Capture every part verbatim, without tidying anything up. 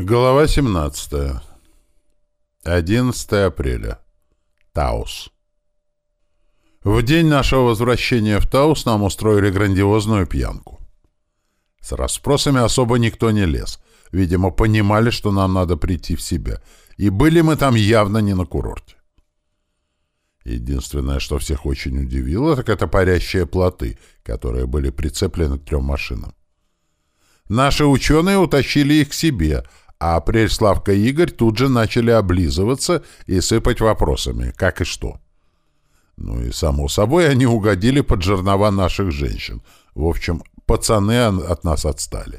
Глава семнадцатая. одиннадцатое апреля. Таус. В день нашего возвращения в Таус нам устроили грандиозную пьянку. С расспросами особо никто не лез. Видимо, понимали, что нам надо прийти в себя. И были мы там явно не на курорте. Единственное, что всех очень удивило, так это парящие плоты, которые были прицеплены к трем машинам. Наши ученые утащили их к себе, а Апрель, Славка и Игорь тут же начали облизываться и сыпать вопросами, как и что. Ну и, само собой, они угодили под жернова наших женщин. В общем, пацаны от нас отстали.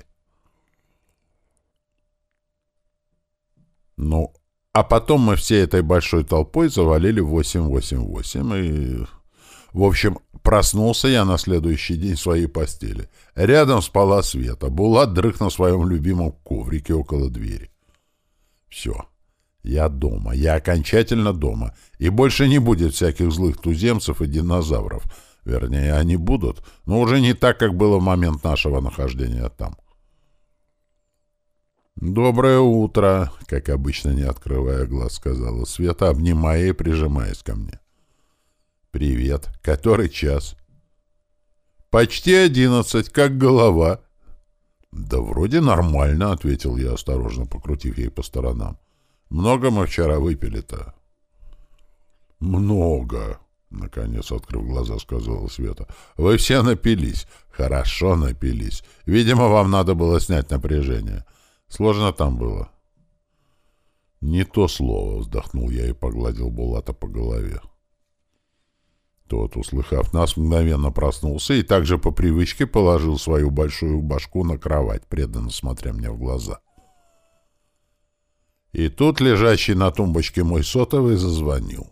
Ну, а потом мы всей этой большой толпой завалили восемь восемь восемь и... В общем, проснулся я на следующий день в своей постели. Рядом спала Света. Булат дрых на своем любимом коврике около двери. Все. Я дома. Я окончательно дома. И больше не будет всяких злых туземцев и динозавров. Вернее, они будут, но уже не так, как было в момент нашего нахождения там. «Доброе утро», — как обычно, не открывая глаз, сказала Света, обнимая и прижимаясь ко мне. «Привет. Который час?» «Почти одиннадцать. Как голова?» «Да вроде нормально», — ответил я, осторожно покрутив ей по сторонам. «Много мы вчера выпили-то?» «Много», — наконец, открыв глаза, сказала Света. «Вы все напились. Хорошо напились. Видимо, вам надо было снять напряжение. Сложно там было?» «Не то слово», — вздохнул я и погладил Булата по голове. Тот, услыхав нас, мгновенно проснулся и также по привычке положил свою большую башку на кровать, преданно смотря мне в глаза. И тут лежащий на тумбочке мой сотовый зазвонил.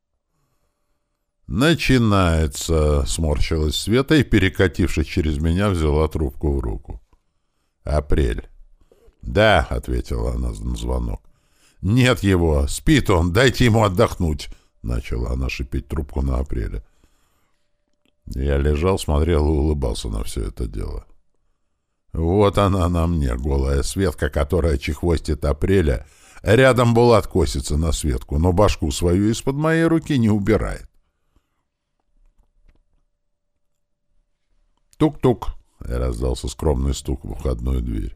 «Начинается», — сморщилась Света и, перекатившись через меня, взяла трубку в руку. «Апрель». «Да», — ответила она на звонок. «Нет его, спит он, дайте ему отдохнуть», — начала она шипеть трубку на Апреля. Я лежал, смотрел и улыбался на все это дело. Вот она на мне, голая Светка, которая чехвостит Апреля. Рядом Булат косится на Светку, но башку свою из-под моей руки не убирает. «Тук-тук», — раздался скромный стук в входную дверь.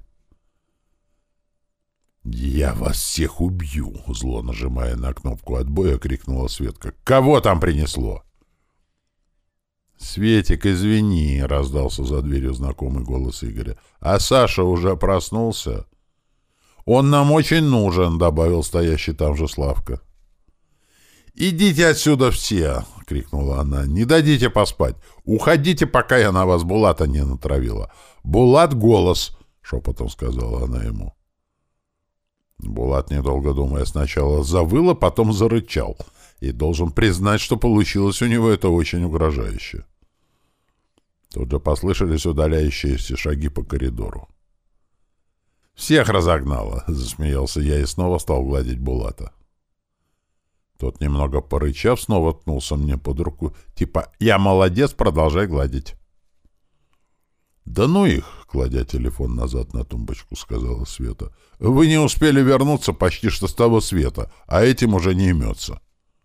«Я вас всех убью!» — зло нажимая на кнопку отбоя, крикнула Светка. «Кого там принесло?» «Светик, извини!» — раздался за дверью знакомый голос Игоря. «А Саша уже проснулся?» «Он нам очень нужен!» — добавил стоящий там же Славка. «Идите отсюда все!» — крикнула она. «Не дадите поспать! Уходите, пока я на вас Булата не натравила!» «Булат — голос!» — шепотом сказала она ему. Булат, недолго думая, сначала завыл, а потом зарычал. И должен признать, что получилось у него это очень угрожающе. Тут же послышались удаляющиеся шаги по коридору. «Всех разогнало!» — засмеялся я и снова стал гладить Булата. Тот, немного порычав, снова ткнулся мне под руку, типа «Я молодец, продолжай гладить». «Да ну их!» — кладя телефон назад на тумбочку, сказала Света. «Вы не успели вернуться почти что с того света, а этим уже не имется».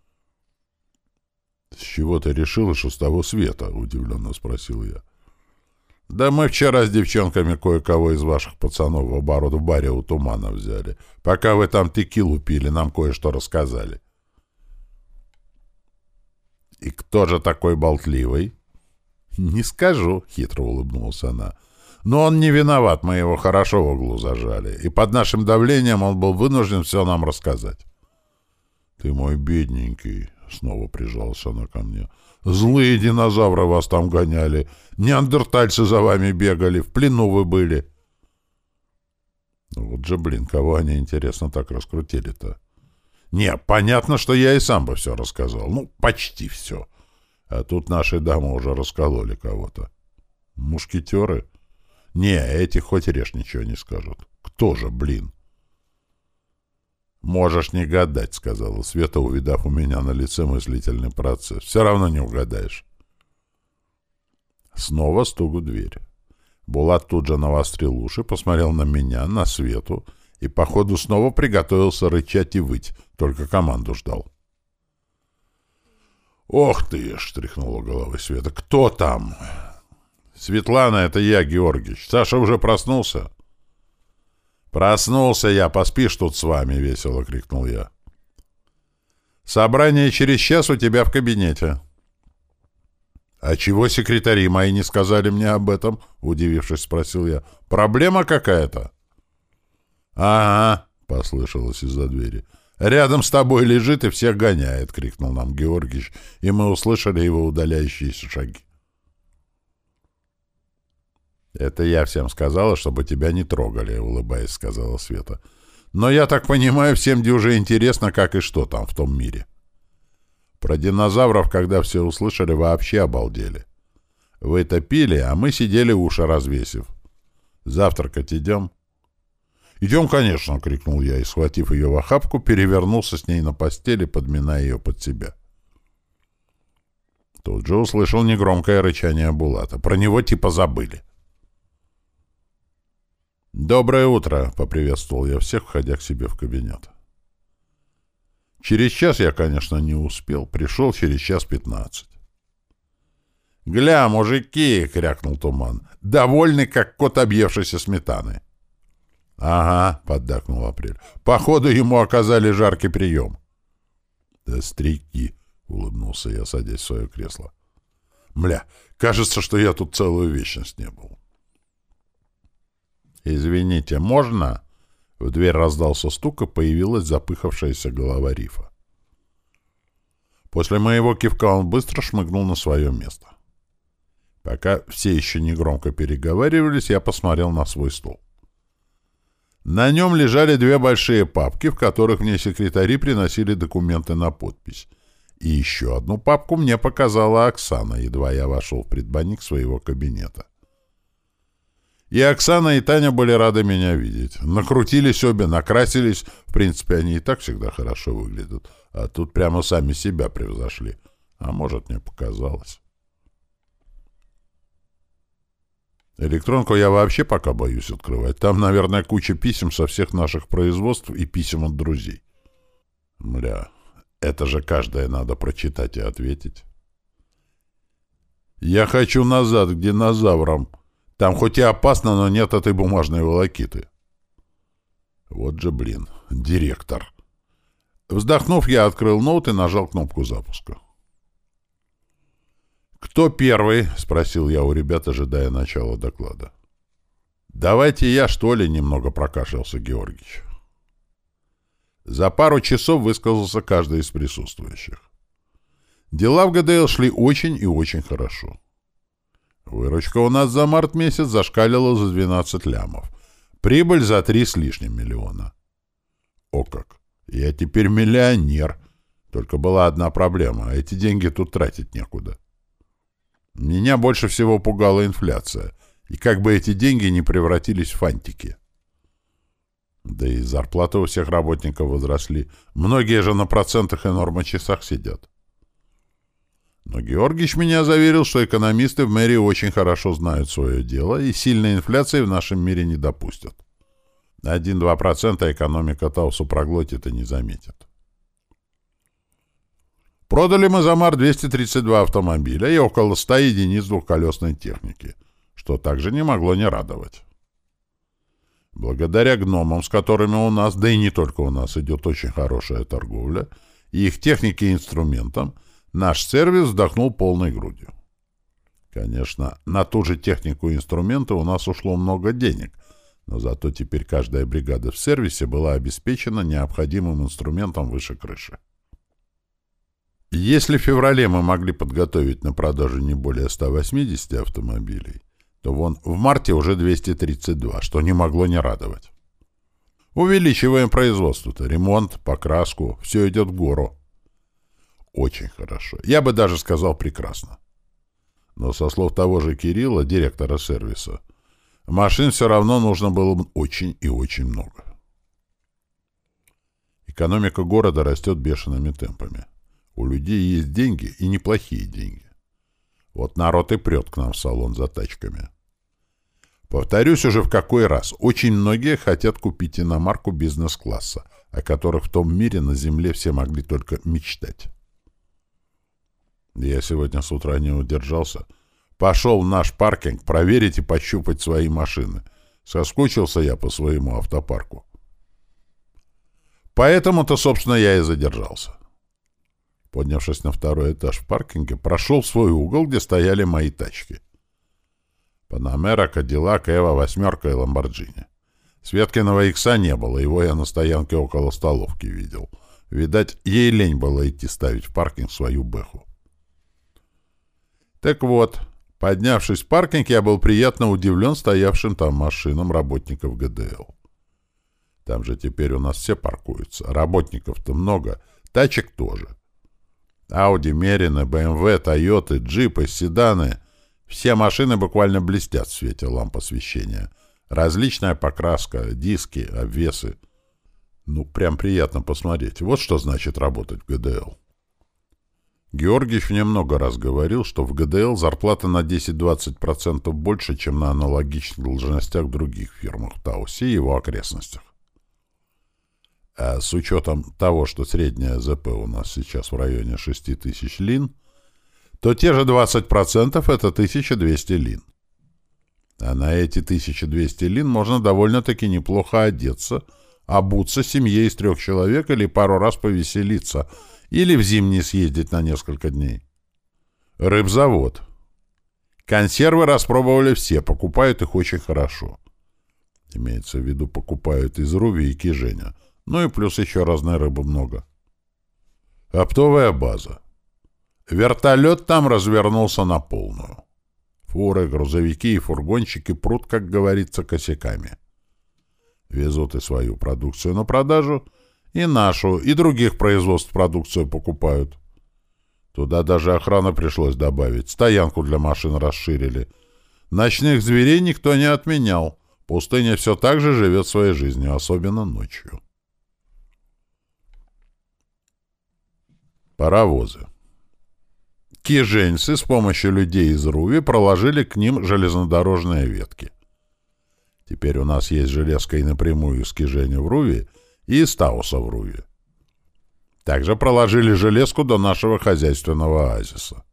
«С чего ты решила, что с того света?» — удивленно спросил я. «Да мы вчера с девчонками кое-кого из ваших пацанов в оборот в баре у Тумана взяли. Пока вы там текилу пили, нам кое-что рассказали». «И кто же такой болтливый?» «Не скажу», — хитро улыбнулась она. «Но он не виноват, мы его хорошо в углу зажали, и под нашим давлением он был вынужден все нам рассказать». «Ты мой бедненький», — снова прижалась она ко мне. «Злые динозавры вас там гоняли, неандертальцы за вами бегали, в плену вы были». Вот же, блин, кого они, интересно, так раскрутили-то? «Не, понятно, что я и сам бы все рассказал, ну, почти все». А тут наши дамы уже раскололи кого-то. Мушкетеры? Не, эти хоть режь ничего не скажут. Кто же, блин? Можешь не гадать, сказала Света, увидав у меня на лице мыслительный процесс. Все равно не угадаешь. Снова стук в дверь. Булат тут же навострил уши, посмотрел на меня, на Свету и, походу, снова приготовился рычать и выть, только команду ждал. «Ох ты!» — штряхнула головой Света. «Кто там?» «Светлана, это я, Георгич. Саша уже проснулся?» «Проснулся я, поспишь тут с вами!» — весело крикнул я. «Собрание через час у тебя в кабинете». «А чего секретари мои не сказали мне об этом?» — удивившись, спросил я. «Проблема какая-то?» «Ага», — послышалось из-за двери. «Рядом с тобой лежит и всех гоняет», — крикнул нам Георгич, и мы услышали его удаляющиеся шаги. «Это я всем сказала, чтобы тебя не трогали», — улыбаясь, сказала Света. «Но я так понимаю, всем уже интересно, как и что там в том мире». Про динозавров, когда все услышали, вообще обалдели. Вы-то пили, а мы сидели уши развесив. «Завтракать идем?» «Идем, конечно!» — крикнул я, и, схватив ее в охапку, перевернулся с ней на постели, подминая ее под себя. Тут же услышал негромкое рычание Булата. Про него типа забыли. «Доброе утро!» — поприветствовал я всех, входя к себе в кабинет. Через час я, конечно, не успел. Пришел через час пятнадцать. «Гля, мужики!» — крякнул Туман. «Довольны, как кот, объевшийся сметаны». «Ага», — поддакнул Апрель. «Походу, ему оказали жаркий прием». «Да стрики», — улыбнулся я, садясь в свое кресло. «Мля, кажется, что я тут целую вечность не был». «Извините, можно?» В дверь раздался стук, и появилась запыхавшаяся голова Рифа. После моего кивка он быстро шмыгнул на свое место. Пока все еще негромко переговаривались, я посмотрел на свой стол. На нем лежали две большие папки, в которых мне секретари приносили документы на подпись. И еще одну папку мне показала Оксана, едва я вошел в предбанник своего кабинета. И Оксана, и Таня были рады меня видеть. Накрутились обе, накрасились. В принципе, они и так всегда хорошо выглядят. А тут прямо сами себя превзошли. А может, мне показалось. Электронку я вообще пока боюсь открывать. Там, наверное, куча писем со всех наших производств и писем от друзей. Мля, это же каждое надо прочитать и ответить. Я хочу назад к динозаврам. Там хоть и опасно, но нет этой бумажной волокиты. Вот же, блин, директор. Вздохнув, я открыл ноут и нажал кнопку запуска. «Кто первый?» — спросил я у ребят, ожидая начала доклада. «Давайте я, что ли?» — немного прокашлялся Георгич. За пару часов высказался каждый из присутствующих. Дела в ГДЛ шли очень и очень хорошо. Выручка у нас за март месяц зашкалила за двенадцать лямов. Прибыль за три с лишним миллиона. О как! Я теперь миллионер. Только была одна проблема, а эти деньги тут тратить некуда. Меня больше всего пугала инфляция, и как бы эти деньги не превратились в фантики. Да и зарплаты у всех работников возросли. Многие же на процентах и нормочасах сидят. Но Георгич меня заверил, что экономисты в мэрии очень хорошо знают свое дело и сильной инфляции в нашем мире не допустят. один-два процента экономика Таусу проглотит и не заметит. Продали мы за март двести тридцать два автомобиля и около ста единиц двухколесной техники, что также не могло не радовать. Благодаря гномам, с которыми у нас, да и не только у нас, идет очень хорошая торговля, и их технике и инструментам, наш сервис вздохнул полной грудью. Конечно, на ту же технику и инструменты у нас ушло много денег, но зато теперь каждая бригада в сервисе была обеспечена необходимым инструментом выше крыши. Если в феврале мы могли подготовить на продажу не более ста восьмидесяти автомобилей, то вон в марте уже двести тридцать два, что не могло не радовать. Увеличиваем производство-то, ремонт, покраску, все идет в гору. Очень хорошо. Я бы даже сказал прекрасно. Но со слов того же Кирилла, директора сервиса, машин все равно нужно было бы очень и очень много. Экономика города растет бешеными темпами. У людей есть деньги и неплохие деньги. Вот народ и прет к нам в салон за тачками. Повторюсь уже в какой раз, очень многие хотят купить иномарку бизнес-класса, о которых в том мире на земле все могли только мечтать. Я сегодня с утра не удержался. Пошел в наш паркинг проверить и пощупать свои машины. Соскучился я по своему автопарку. Поэтому-то, собственно, я и задержался. Поднявшись на второй этаж в паркинге, прошел в свой угол, где стояли мои тачки. Панамера, Кадиллак, Эва, восьмерка и Ламборджини. Светкиного икса не было, его я на стоянке около столовки видел. Видать, ей лень было идти ставить в паркинг свою бэху. Так вот, поднявшись в паркинг, я был приятно удивлен стоявшим там машинам работников ГДЛ. Там же теперь у нас все паркуются. Работников-то много, тачек тоже. Ауди, Мерины, БМВ, Тойоты, джипы, седаны. Все машины буквально блестят в свете ламп освещения. Различная покраска, диски, обвесы. Ну, прям приятно посмотреть. Вот что значит работать в ГДЛ. Георгиевич мне много раз говорил, что в ГДЛ зарплата на десять-двадцать процентов больше, чем на аналогичных должностях в других фирмах в Таусе и его окрестностях. А с учетом того, что средняя ЗП у нас сейчас в районе шесть тысяч лин, то те же двадцать процентов — это тысяча двести лин. А на эти тысяча двести лин можно довольно-таки неплохо одеться, обуться семье из трех человек или пару раз повеселиться, или в зимний съездить на несколько дней. Рыбзавод. Консервы распробовали все, покупают их очень хорошо. Имеется в виду, покупают из Руви и Киженя. Ну и плюс еще разной рыбы много. Оптовая база. Вертолет там развернулся на полную. Фуры, грузовики и фургончики прут, как говорится, косяками. Везут и свою продукцию на продажу, и нашу, и других производств продукцию покупают. Туда даже охрана пришлось добавить, стоянку для машин расширили. Ночных зверей никто не отменял. Пустыня все так же живет своей жизнью, особенно ночью. Паровозы. Киженьцы с помощью людей из Руви проложили к ним железнодорожные ветки. Теперь у нас есть железка и напрямую из Киженя в Руви, и из Тауса в Руви. Также проложили железку до нашего хозяйственного оазиса.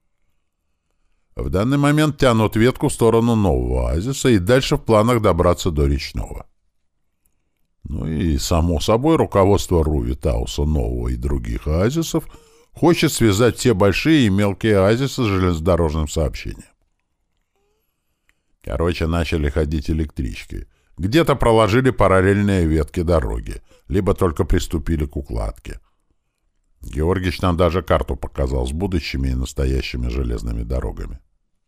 В данный момент тянут ветку в сторону нового оазиса и дальше в планах добраться до речного. Ну и, само собой, руководство Руви, Тауса, нового и других оазисов хочет связать все большие и мелкие оазисы с железнодорожным сообщением. Короче, начали ходить электрички. Где-то проложили параллельные ветки дороги, либо только приступили к укладке. Георгиевич нам даже карту показал с будущими и настоящими железными дорогами.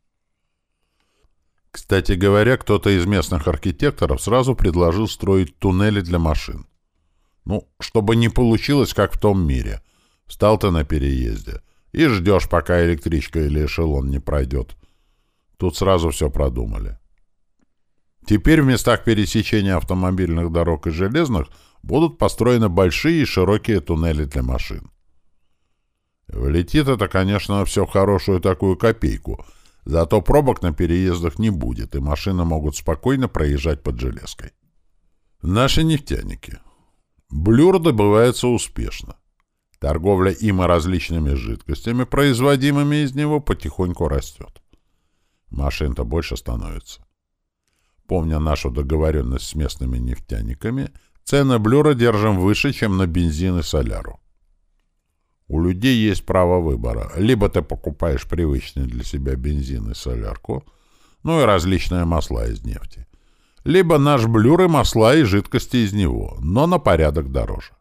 Кстати говоря, кто-то из местных архитекторов сразу предложил строить туннели для машин. Ну, чтобы не получилось, как в том мире. Встал ты на переезде и ждешь, пока электричка или эшелон не пройдет. Тут сразу все продумали. Теперь в местах пересечения автомобильных дорог и железных будут построены большие и широкие туннели для машин. Влетит это, конечно, все в хорошую такую копейку, зато пробок на переездах не будет, и машины могут спокойно проезжать под железкой. Наши нефтяники. Блюр добывается успешно. Торговля им и различными жидкостями, производимыми из него, потихоньку растет. Машин-то больше становится. Помня нашу договоренность с местными нефтяниками, цены блюра держим выше, чем на бензин и соляру. У людей есть право выбора. Либо ты покупаешь привычный для себя бензин и солярку, ну и различные масла из нефти. Либо наш блюр и масла и жидкости из него, но на порядок дороже.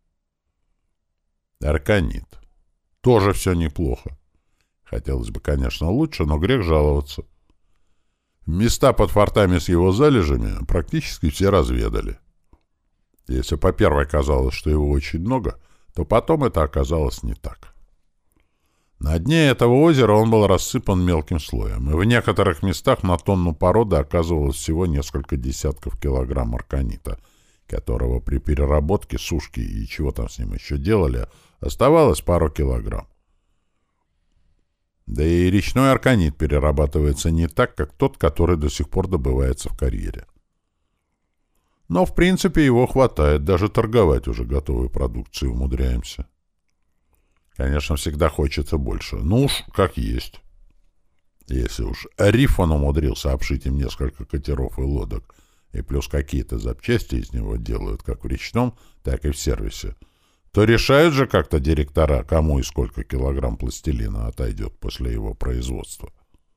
Арканит. Тоже все неплохо. Хотелось бы, конечно, лучше, но грех жаловаться. Места под фортами с его залежами практически все разведали. Если по первой казалось, что его очень много, то потом это оказалось не так. На дне этого озера он был рассыпан мелким слоем, и в некоторых местах на тонну породы оказывалось всего несколько десятков килограмм арканита, которого при переработке, сушке и чего там с ним еще делали, оставалось пару килограмм. Да и речной арканит перерабатывается не так, как тот, который до сих пор добывается в карьере. Но, в принципе, его хватает, даже торговать уже готовой продукцией умудряемся. Конечно, всегда хочется больше. Ну уж, как есть. Если уж Рифон умудрился обшить им несколько катеров и лодок, и плюс какие-то запчасти из него делают, как в речном, так и в сервисе, то решают же как-то директора, кому и сколько килограмм пластилина отойдет после его производства.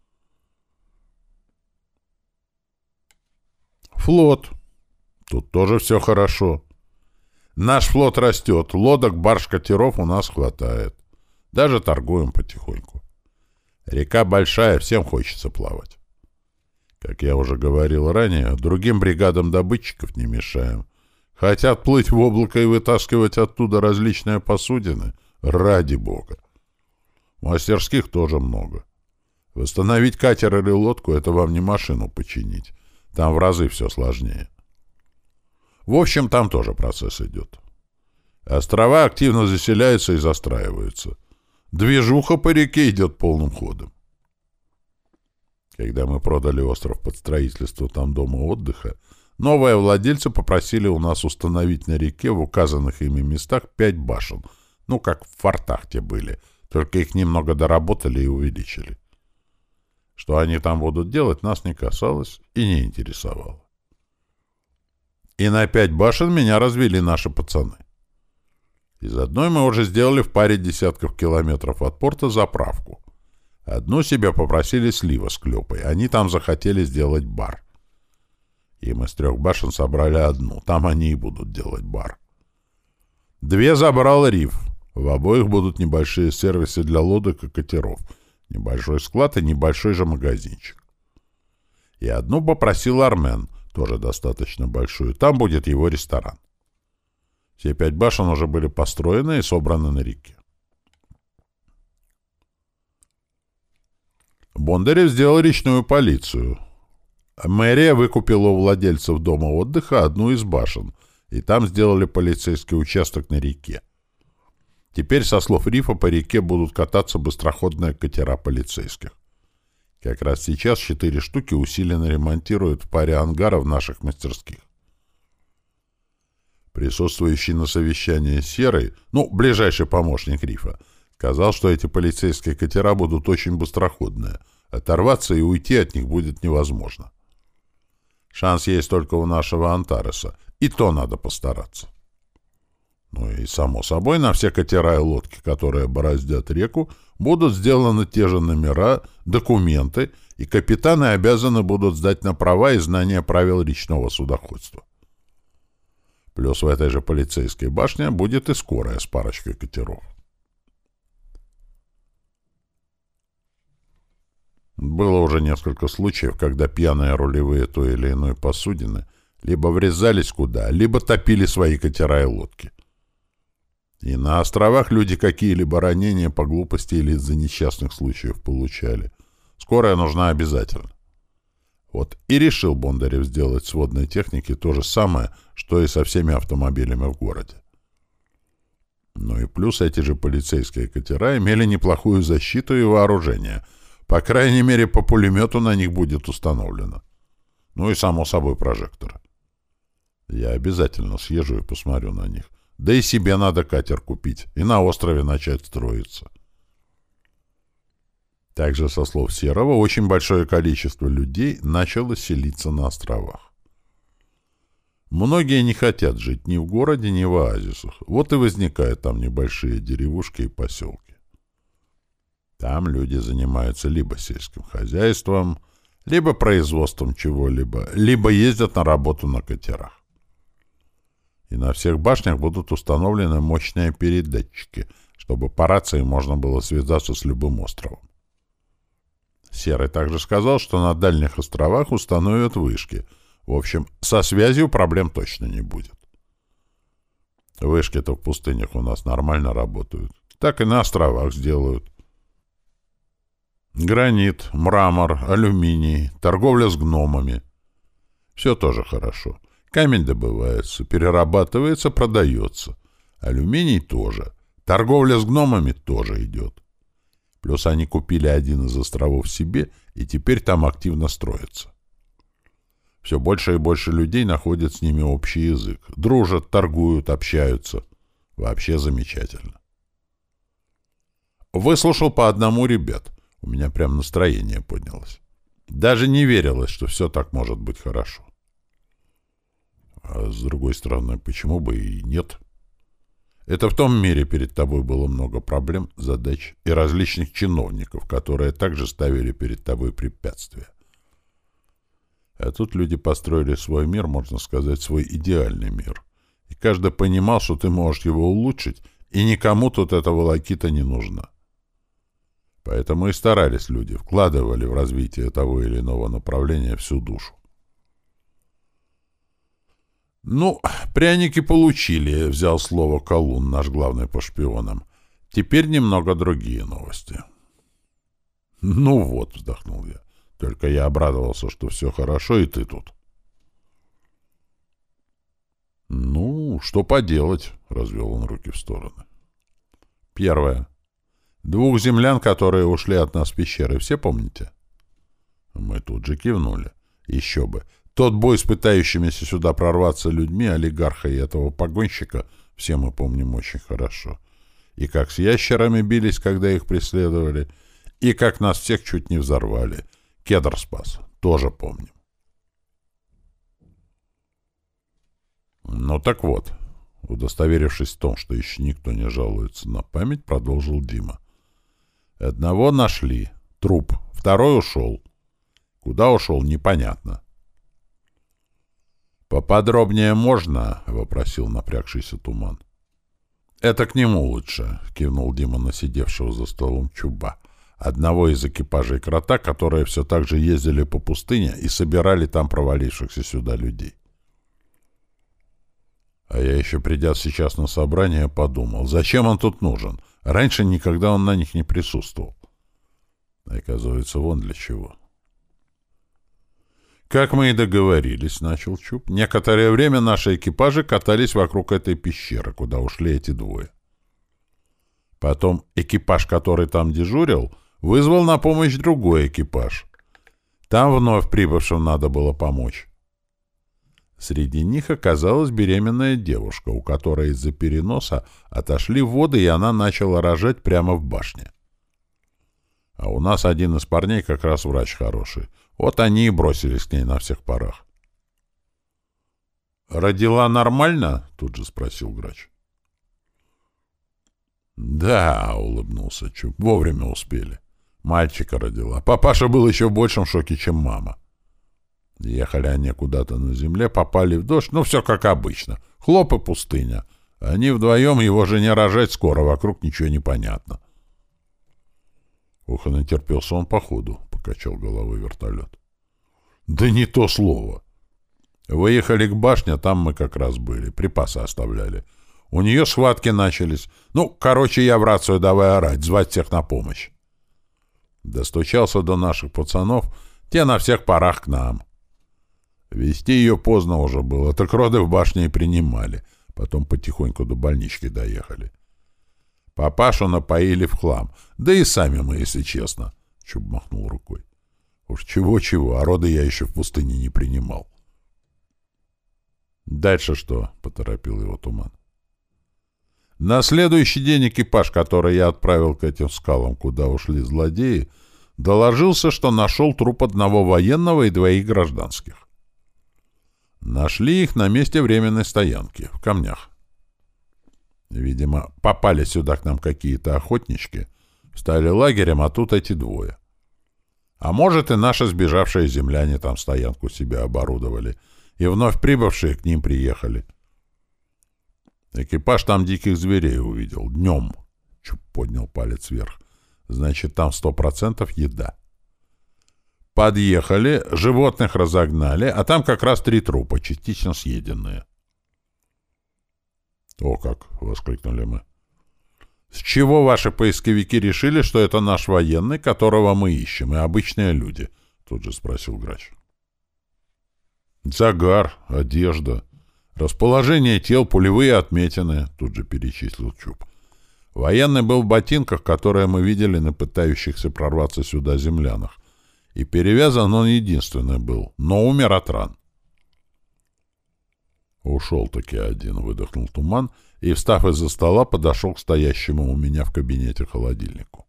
Флот. Тут тоже все хорошо. Наш флот растет, лодок, барж, катеров у нас хватает. Даже торгуем потихоньку. Река большая, всем хочется плавать. Как я уже говорил ранее, другим бригадам добытчиков не мешаем. Хотят плыть в облако и вытаскивать оттуда различные посудины? Ради бога. Мастерских тоже много. Восстановить катер или лодку — это вам не машину починить. Там в разы все сложнее. В общем, там тоже процесс идет. Острова активно заселяются и застраиваются. Движуха по реке идет полным ходом. Когда мы продали остров под строительство там дома отдыха, новые владельцы попросили у нас установить на реке в указанных ими местах пять башен, ну, как в фортах те были, только их немного доработали и увеличили. Что они там будут делать, нас не касалось и не интересовало. И на пять башен меня развели наши пацаны. Из одной мы уже сделали в паре десятков километров от порта заправку. Одну себе попросили слива с клепой. Они там захотели сделать бар. И мы с трех башен собрали одну. Там они и будут делать бар. Две забрал Риф. В обоих будут небольшие сервисы для лодок и катеров. Небольшой склад и небольшой же магазинчик. И одну попросил Армен, тоже достаточно большую. Там будет его ресторан. Все пять башен уже были построены и собраны на реке. Бондарев сделал речную полицию. Мэрия выкупила у владельцев дома отдыха одну из башен, и там сделали полицейский участок на реке. Теперь, со слов Рифа, по реке будут кататься быстроходные катера полицейских. Как раз сейчас четыре штуки усиленно ремонтируют в паре ангаров наших мастерских. Присутствующий на совещании Серый, ну, ближайший помощник Рифа, сказал, что эти полицейские катера будут очень быстроходные. Оторваться и уйти от них будет невозможно. Шанс есть только у нашего Антареса, и то надо постараться. Ну и, само собой, на все катера и лодки, которые бороздят реку, будут сделаны те же номера, документы, и капитаны обязаны будут сдать на права и знания правил речного судоходства. Плюс в этой же полицейской башне будет и скорая с парочкой катеров. Было уже несколько случаев, когда пьяные рулевые той или иной посудины либо врезались куда, либо топили свои катера и лодки. И на островах люди какие-либо ранения по глупости или из-за несчастных случаев получали. Скорая нужна обязательно. Вот и решил Бондарев сделать с водной техникой то же самое, что и со всеми автомобилями в городе. Ну и плюс эти же полицейские катера имели неплохую защиту и вооружение. По крайней мере, по пулемету на них будет установлено. Ну и, само собой, прожекторы. Я обязательно съезжу и посмотрю на них. Да и себе надо катер купить и на острове начать строиться. Также, со слов Серого, очень большое количество людей начало селиться на островах. Многие не хотят жить ни в городе, ни в оазисах. Вот и возникают там небольшие деревушки и поселки. Там люди занимаются либо сельским хозяйством, либо производством чего-либо, либо ездят на работу на катерах. И на всех башнях будут установлены мощные передатчики, чтобы по рации можно было связаться с любым островом. Серый также сказал, что на дальних островах установят вышки. В общем, со связью проблем точно не будет. Вышки-то в пустынях у нас нормально работают. Так и на островах сделают. Гранит, мрамор, алюминий, торговля с гномами. Все тоже хорошо. Камень добывается, перерабатывается, продается. Алюминий тоже. Торговля с гномами тоже идет. Плюс они купили один из островов себе, и теперь там активно строятся. Все больше и больше людей находят с ними общий язык. Дружат, торгуют, общаются. Вообще замечательно. Выслушал по одному ребят. У меня прям настроение поднялось. Даже не верилось, что все так может быть хорошо. А с другой стороны, почему бы и нет? Это в том мире перед тобой было много проблем, задач и различных чиновников, которые также ставили перед тобой препятствия. А тут люди построили свой мир, можно сказать, свой идеальный мир. И каждый понимал, что ты можешь его улучшить, и никому тут эта волокита не нужна. Поэтому и старались люди, вкладывали в развитие того или иного направления всю душу. «Ну, пряники получили», — взял слово Колун, наш главный по шпионам. «Теперь немного другие новости». «Ну вот», — вздохнул я. «Только я обрадовался, что все хорошо, и ты тут». «Ну, что поделать», — развел он руки в стороны. «Первое. Двух землян, которые ушли от нас в пещеры, все помните?» Мы тут же кивнули. «Еще бы. Тот бой с пытающимися сюда прорваться людьми, олигарха и этого погонщика, все мы помним очень хорошо. И как с ящерами бились, когда их преследовали, и как нас всех чуть не взорвали. Кедр спас. Тоже помним». «Ну так вот», удостоверившись в том, что еще никто не жалуется на память, продолжил Дима. «Одного нашли. Труп. Второй ушел. Куда ушел, непонятно». «Поподробнее можно?» — вопросил напрягшийся Туман. «Это к нему лучше», — кивнул Дима на сидевшего за столом Чуба, одного из экипажей крота, которые все так же ездили по пустыне и собирали там провалившихся сюда людей. А я еще, придя сейчас на собрание, подумал, зачем он тут нужен? Раньше никогда он на них не присутствовал. Оказывается, вон для чего. «Как мы и договорились», — начал Чуб, — «некоторое время наши экипажи катались вокруг этой пещеры, куда ушли эти двое. Потом экипаж, который там дежурил, вызвал на помощь другой экипаж. Там вновь прибывшим надо было помочь. Среди них оказалась беременная девушка, у которой из-за переноса отошли воды, и она начала рожать прямо в башне. А у нас один из парней как раз врач хороший. Вот они и бросились к ней на всех парах». «Родила нормально?» — тут же спросил грач. «Да», — улыбнулся Чуб, — «вовремя успели. Мальчика родила. Папаша был еще в большем шоке, чем мама. Ехали они куда-то на земле, попали в дождь, ну, все как обычно. Хлоп и пустыня. Они вдвоем, его жене рожать скоро, вокруг ничего не понятно». «Ох, и натерпелся он походу», — покачал головой вертолет. «Да не то слово. Выехали к башне, там мы как раз были, припасы оставляли. У нее схватки начались. Ну, короче, я в рацию давай орать, звать всех на помощь. Достучался до наших пацанов, те на всех парах к нам. Везти ее поздно уже было, так роды в башне и принимали. Потом потихоньку до больнички доехали. Папашу напоили в хлам. Да и сами мы, если честно». Чуб махнул рукой. «Уж чего-чего, а роды я еще в пустыне не принимал». «Дальше что?» — поторопил его Туман. «На следующий день экипаж, который я отправил к этим скалам, куда ушли злодеи, доложился, что нашел труп одного военного и двоих гражданских. Нашли их на месте временной стоянки, в камнях. Видимо, попали сюда к нам какие-то охотнички, встали лагерем, а тут эти двое. А может, и наши сбежавшие земляне там стоянку себе оборудовали, и вновь прибывшие к ним приехали. Экипаж там диких зверей увидел. Днем». Чуб поднял палец вверх. «Значит, там сто процентов еда. Подъехали, животных разогнали, а там как раз три трупа, частично съеденные». «О как!» — воскликнули мы. «С чего ваши поисковики решили, что это наш военный, которого мы ищем, и обычные люди?» — тут же спросил грач. «Загар, одежда, расположение тел, пулевые отметины», — тут же перечислил Чуб. Военный был в ботинках, которые мы видели на пытающихся прорваться сюда землянах. И перевязан он единственный был, но умер от ран. Ушел-таки один, выдохнул Туман, и, встав из-за стола, подошел к стоящему у меня в кабинете холодильнику.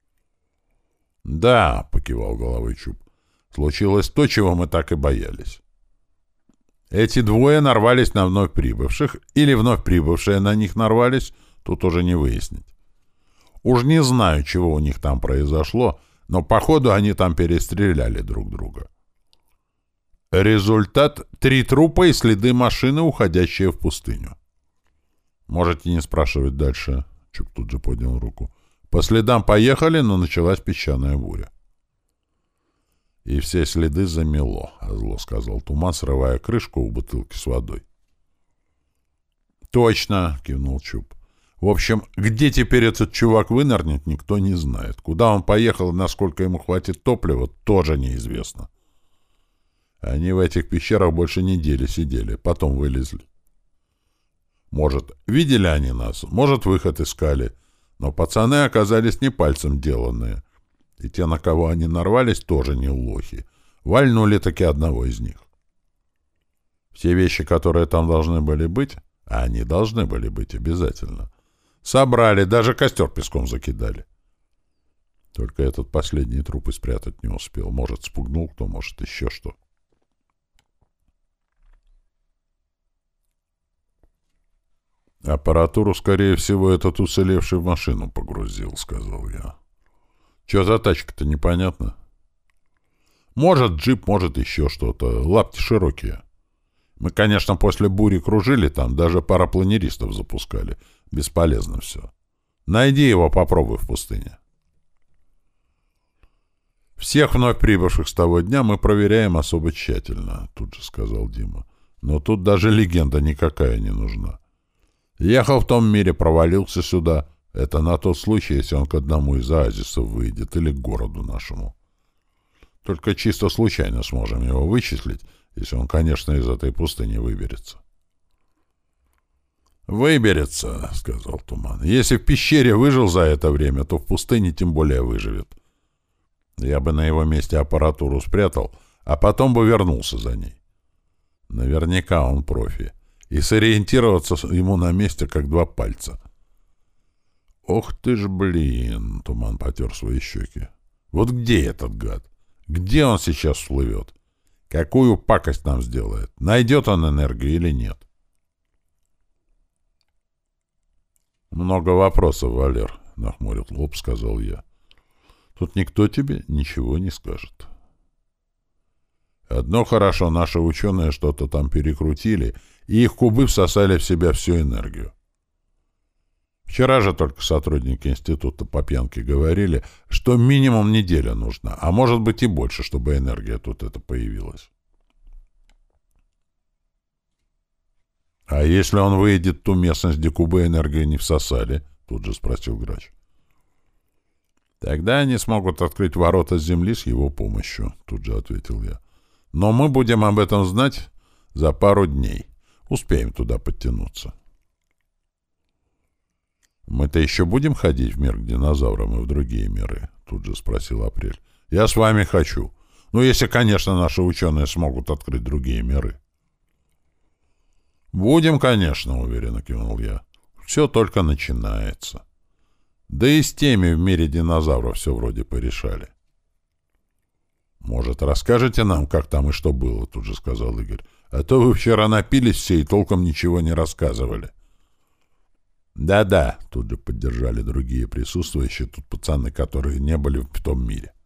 «Да», — покивал головой Чуб, — «случилось то, чего мы так и боялись. Эти двое нарвались на вновь прибывших, или вновь прибывшие на них нарвались, тут уже не выяснить. Уж не знаю, чего у них там произошло, но, походу, они там перестреляли друг друга. Результат — три трупа и следы машины, уходящие в пустыню. Можете не спрашивать дальше», — Чуб тут же поднял руку. «По следам поехали, но началась песчаная буря». «И все следы замело», — зло сказал Туман, срывая крышку у бутылки с водой. «Точно», — кивнул Чуб. «В общем, где теперь этот чувак вынырнет, никто не знает. Куда он поехал и насколько ему хватит топлива, тоже неизвестно. Они в этих пещерах больше недели сидели, потом вылезли. Может, видели они нас, может, выход искали, но пацаны оказались не пальцем деланные. И те, на кого они нарвались, тоже не лохи. Вальнули таки одного из них. Все вещи, которые там должны были быть, а они должны были быть обязательно, собрали, даже костер песком закидали. Только этот последний труп и спрятать не успел. Может, спугнул кто, может, еще что. «Аппаратуру, скорее всего, этот уцелевший в машину погрузил», — сказал я. «Че за тачка-то, непонятно. Может, джип, может, еще что-то. Лапти широкие. Мы, конечно, после бури кружили там, даже парапланеристов запускали. Бесполезно все. Найди его, попробуй в пустыне». «Всех вновь прибывших с того дня мы проверяем особо тщательно», — тут же сказал Дима. «Но тут даже легенда никакая не нужна. Ехал в том мире, провалился сюда. Это на тот случай, если он к одному из оазисов выйдет или к городу нашему. Только чисто случайно сможем его вычислить, если он, конечно, из этой пустыни выберется». «Выберется», — сказал Туман. «Если в пещере выжил за это время, то в пустыне тем более выживет. Я бы на его месте аппаратуру спрятал, а потом бы вернулся за ней. Наверняка он профи. И сориентироваться ему на месте, как два пальца». «Ох ты ж, блин!» — Туман потер свои щеки. «Вот где этот гад? Где он сейчас всплывет? Какую пакость нам сделает? Найдет он энергию или нет?» «Много вопросов, Валер», — нахмурил лоб, сказал я. «Тут никто тебе ничего не скажет. Одно хорошо, наши ученые что-то там перекрутили, и их кубы всосали в себя всю энергию. Вчера же только сотрудники института по пьянке говорили, что минимум неделя нужна, а может быть и больше, чтобы энергия тут эта появилась». «А если он выйдет в ту местность, где кубы энергии не всосали?» — тут же спросил Грач. «Тогда они смогут открыть ворота с земли с его помощью», — тут же ответил я. «Но мы будем об этом знать за пару дней. Успеем туда подтянуться». «Мы-то еще будем ходить в мир к динозаврам и в другие миры?» — тут же спросил Апрель. «Я с вами хочу. Ну, если, конечно, наши ученые смогут открыть другие миры». «Будем, конечно», — уверенно кивнул я. «Все только начинается. Да и с теми в мире динозавров все вроде порешали». «Может, расскажете нам, как там и что было?» — тут же сказал Игорь. «А то вы вчера напились все и толком ничего не рассказывали». «Да-да», — тут же поддержали другие присутствующие тут пацаны, которые не были в том мире.